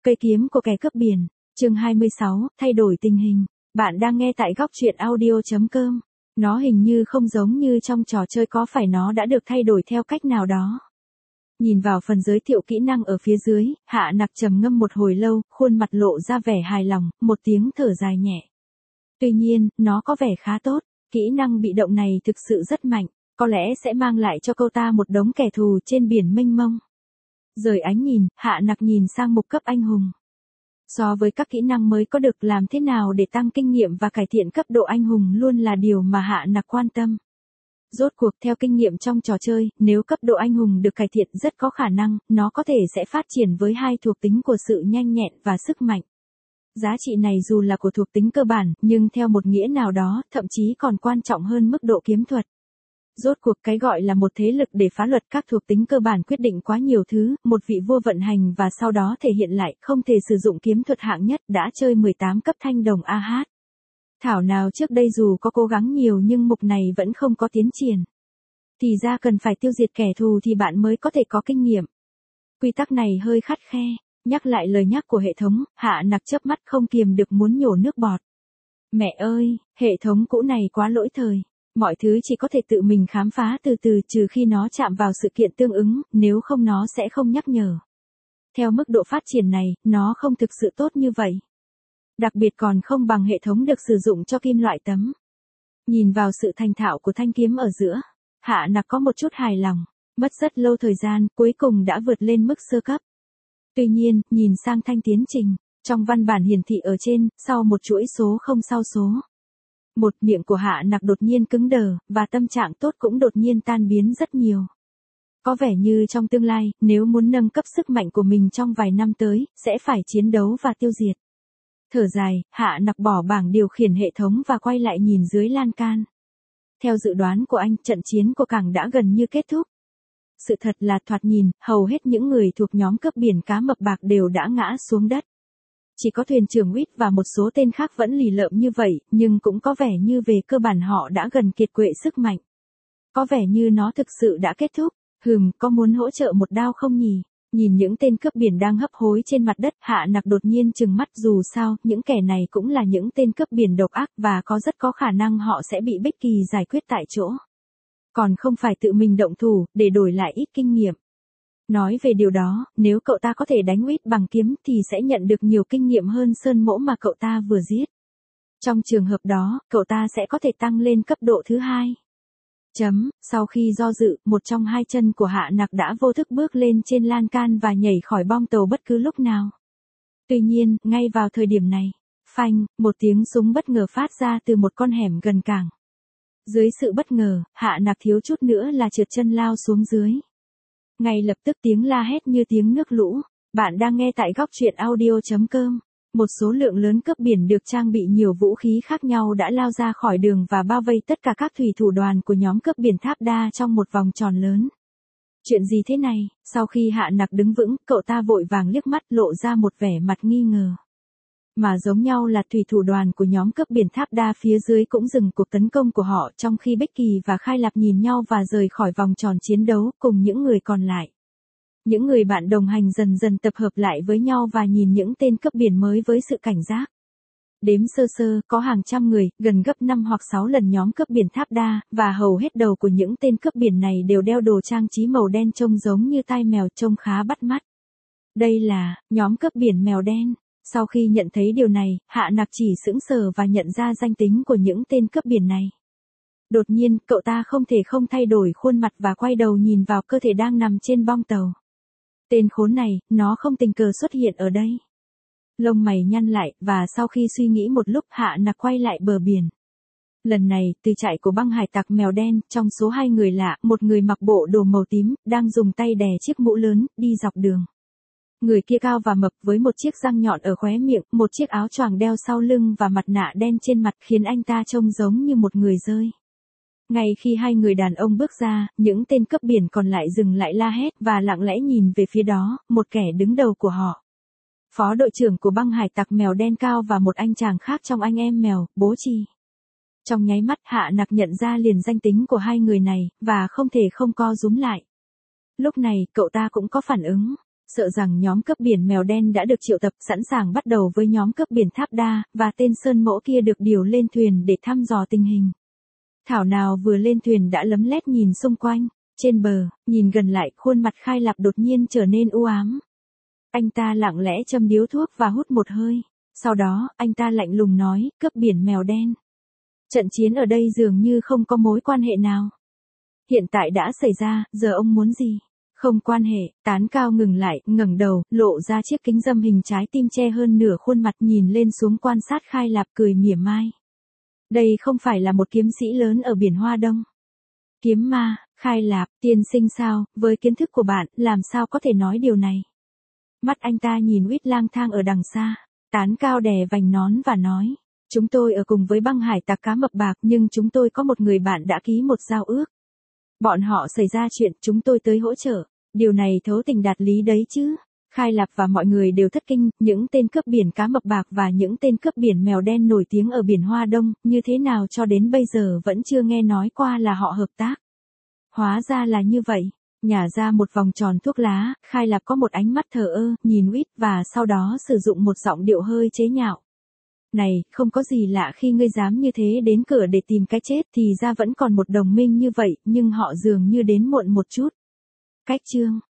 Cây kiếm của kẻ cướp biển, chương 26, thay đổi tình hình. Bạn đang nghe tại góc truyện audio.com. Nó hình như không giống như trong trò chơi, có phải nó đã được thay đổi theo cách nào đó? Nhìn vào phần giới thiệu kỹ năng ở phía dưới, Hạ Nặc trầm ngâm một hồi lâu, khuôn mặt lộ ra vẻ hài lòng, một tiếng thở dài nhẹ. Tuy nhiên, nó có vẻ khá tốt, kỹ năng bị động này thực sự rất mạnh, có lẽ sẽ mang lại cho cô ta một đống kẻ thù trên biển mênh mông. Rời ánh nhìn, Hạ Nặc nhìn sang mục cấp anh hùng. So với các kỹ năng mới có được, làm thế nào để tăng kinh nghiệm và cải thiện cấp độ anh hùng luôn là điều mà Hạ Nặc quan tâm. Rốt cuộc theo kinh nghiệm trong trò chơi, nếu cấp độ anh hùng được cải thiện rất có khả năng, nó có thể sẽ phát triển với hai thuộc tính của sự nhanh nhẹn và sức mạnh. Giá trị này dù là của thuộc tính cơ bản, nhưng theo một nghĩa nào đó, thậm chí còn quan trọng hơn mức độ kiếm thuật. Rốt cuộc cái gọi là một thế lực để phá luật các thuộc tính cơ bản quyết định quá nhiều thứ, một vị vua vận hành và sau đó thể hiện lại, không thể sử dụng kiếm thuật hạng nhất đã chơi 18 cấp thanh đồng AH. Thảo nào trước đây dù có cố gắng nhiều nhưng mục này vẫn không có tiến triển. Thì ra cần phải tiêu diệt kẻ thù thì bạn mới có thể có kinh nghiệm. Quy tắc này hơi khắt khe, nhắc lại lời nhắc của hệ thống, Hạ Nặc chớp mắt không kiềm được muốn nhổ nước bọt. Mẹ ơi, hệ thống cũ này quá lỗi thời. Mọi thứ chỉ có thể tự mình khám phá từ từ, trừ khi nó chạm vào sự kiện tương ứng, nếu không nó sẽ không nhắc nhở. Theo mức độ phát triển này, nó không thực sự tốt như vậy. Đặc biệt còn không bằng hệ thống được sử dụng cho kim loại tấm. Nhìn vào sự thành thạo của thanh kiếm ở giữa, Hạ Nặc có một chút hài lòng, mất rất lâu thời gian, cuối cùng đã vượt lên mức sơ cấp. Tuy nhiên, nhìn sang thanh tiến trình, trong văn bản hiển thị ở trên, sau một chuỗi số không sau số. Miệng của Hạ Nặc đột nhiên cứng đờ, và tâm trạng tốt cũng đột nhiên tan biến rất nhiều. Có vẻ như trong tương lai, nếu muốn nâng cấp sức mạnh của mình trong vài năm tới, sẽ phải chiến đấu và tiêu diệt. Thở dài, Hạ Nặc bỏ bảng điều khiển hệ thống và quay lại nhìn dưới lan can. Theo dự đoán của anh, trận chiến của cảng đã gần như kết thúc. Sự thật là thoạt nhìn, hầu hết những người thuộc nhóm cướp biển cá mập bạc đều đã ngã xuống đất. Chỉ có thuyền trưởng Uýt và một số tên khác vẫn lì lợm như vậy, nhưng cũng có vẻ như về cơ bản họ đã gần kiệt quệ sức mạnh. Có vẻ như nó thực sự đã kết thúc. Có muốn hỗ trợ một đao không nhỉ? Nhìn những tên cướp biển đang hấp hối trên mặt đất, Hạ Nặc đột nhiên trừng mắt, dù sao, những kẻ này cũng là những tên cướp biển độc ác và có rất có khả năng họ sẽ bị Bích Kỳ giải quyết tại chỗ. Còn không phải tự mình động thủ, để đổi lại ít kinh nghiệm. Nói về điều đó, nếu cậu ta có thể đánh Uýt bằng kiếm thì sẽ nhận được nhiều kinh nghiệm hơn Sơn Mỗ mà cậu ta vừa giết. Trong trường hợp đó, cậu ta sẽ có thể tăng lên cấp độ thứ 2. Sau khi do dự, một trong hai chân của Hạ Nặc đã vô thức bước lên trên lan can và nhảy khỏi bong tàu bất cứ lúc nào. Tuy nhiên, ngay vào thời điểm này, phanh, một tiếng súng bất ngờ phát ra từ một con hẻm gần cảng. Dưới sự bất ngờ, Hạ Nặc thiếu chút nữa là trượt chân lao xuống dưới. Ngay lập tức tiếng la hét như tiếng nước lũ. Bạn đang nghe tại góc truyện audio.com. Một số lượng lớn cướp biển được trang bị nhiều vũ khí khác nhau đã lao ra khỏi đường và bao vây tất cả các thủy thủ đoàn của nhóm cướp biển Tháp Đa trong một vòng tròn lớn. Chuyện gì thế này? Sau khi Hạ Nặc đứng vững, cậu ta vội vàng liếc mắt, lộ ra một vẻ mặt nghi ngờ. Mà giống nhau là thủy thủ đoàn của nhóm cướp biển Tháp Đa phía dưới cũng dừng cuộc tấn công của họ, trong khi Bích Kỳ và Khai Lạp nhìn nhau và rời khỏi vòng tròn chiến đấu cùng những người còn lại. Những người bạn đồng hành dần dần tập hợp lại với nhau và nhìn những tên cướp biển mới với sự cảnh giác. Đếm sơ sơ, có hàng trăm người, gần gấp 5 hoặc 6 lần nhóm cướp biển Tháp Đa, và hầu hết đầu của những tên cướp biển này đều đeo đồ trang trí màu đen trông giống như tai mèo, trông khá bắt mắt. Đây là nhóm cướp biển mèo đen. Sau khi nhận thấy điều này, Hạ Nặc chỉ sững sờ và nhận ra danh tính của những tên cướp biển này. Đột nhiên, cậu ta không thể không thay đổi khuôn mặt và quay đầu nhìn vào cơ thể đang nằm trên bong tàu. Tên khốn này, nó không tình cờ xuất hiện ở đây. Lông mày nhăn lại, và sau khi suy nghĩ một lúc, Hạ Nặc quay lại bờ biển. Lần này, từ trại của băng hải tặc mèo đen, trong số hai người lạ, một người mặc bộ đồ màu tím, đang dùng tay đè chiếc mũ lớn, đi dọc đường. Người kia cao và mập với một chiếc răng nhọn ở khóe miệng, một chiếc áo choàng đeo sau lưng và mặt nạ đen trên mặt khiến anh ta trông giống như một người dơi. Ngay khi hai người đàn ông bước ra, những tên cướp biển còn lại dừng lại la hét và lặng lẽ nhìn về phía đó, một kẻ đứng đầu của họ. Phó đội trưởng của băng hải tặc mèo đen cao và một anh chàng khác trong anh em mèo, Bố Chi. Trong nháy mắt, Hạ Nặc nhận ra liền danh tính của hai người này, và không thể không co rúm lại. Lúc này, cậu ta cũng có phản ứng. Sợ rằng nhóm cướp biển mèo đen đã được triệu tập sẵn sàng bắt đầu với nhóm cướp biển Tháp Đa, và tên Sơn Mỗ kia được điều lên thuyền để thăm dò tình hình. Thảo nào vừa lên thuyền đã lấm lét nhìn xung quanh, trên bờ, nhìn gần lại, khuôn mặt Khai Lạp đột nhiên trở nên u ám. Anh ta lặng lẽ châm điếu thuốc và hút một hơi, sau đó, anh ta lạnh lùng nói, cướp biển mèo đen. Trận chiến ở đây dường như không có mối quan hệ nào. Hiện tại đã xảy ra, giờ ông muốn gì? Không quan hệ, Tán Cao ngừng lại, ngẩng đầu, lộ ra chiếc kính râm hình trái tim che hơn nửa khuôn mặt, nhìn lên xuống quan sát Khai Lạp, cười mỉa mai. Đây không phải là một kiếm sĩ lớn ở biển Hoa Đông. Kiếm ma, Khai Lạp, tiên sinh sao, với kiến thức của bạn, làm sao có thể nói điều này? Mắt anh ta nhìn Huýt lang thang ở đằng xa. Tán Cao đè vành nón và nói. Chúng tôi ở cùng với băng hải tặc cá mập bạc, nhưng chúng tôi có một người bạn đã ký một giao ước. Bọn họ xảy ra chuyện, chúng tôi tới hỗ trợ. Điều này thấu tình đạt lý đấy chứ. Khai Lạp và mọi người đều thất kinh, những tên cướp biển cá mập bạc và những tên cướp biển mèo đen nổi tiếng ở biển Hoa Đông, như thế nào cho đến bây giờ vẫn chưa nghe nói qua là họ hợp tác. Hóa ra là như vậy. Nhả ra một vòng tròn thuốc lá, Khai Lạp có một ánh mắt thờ ơ, nhìn Huýt và sau đó sử dụng một giọng điệu hơi chế nhạo. Này, không có gì lạ khi ngươi dám như thế đến cửa để tìm cái chết, thì ra vẫn còn một đồng minh như vậy, nhưng họ dường như đến muộn một chút. Cách chương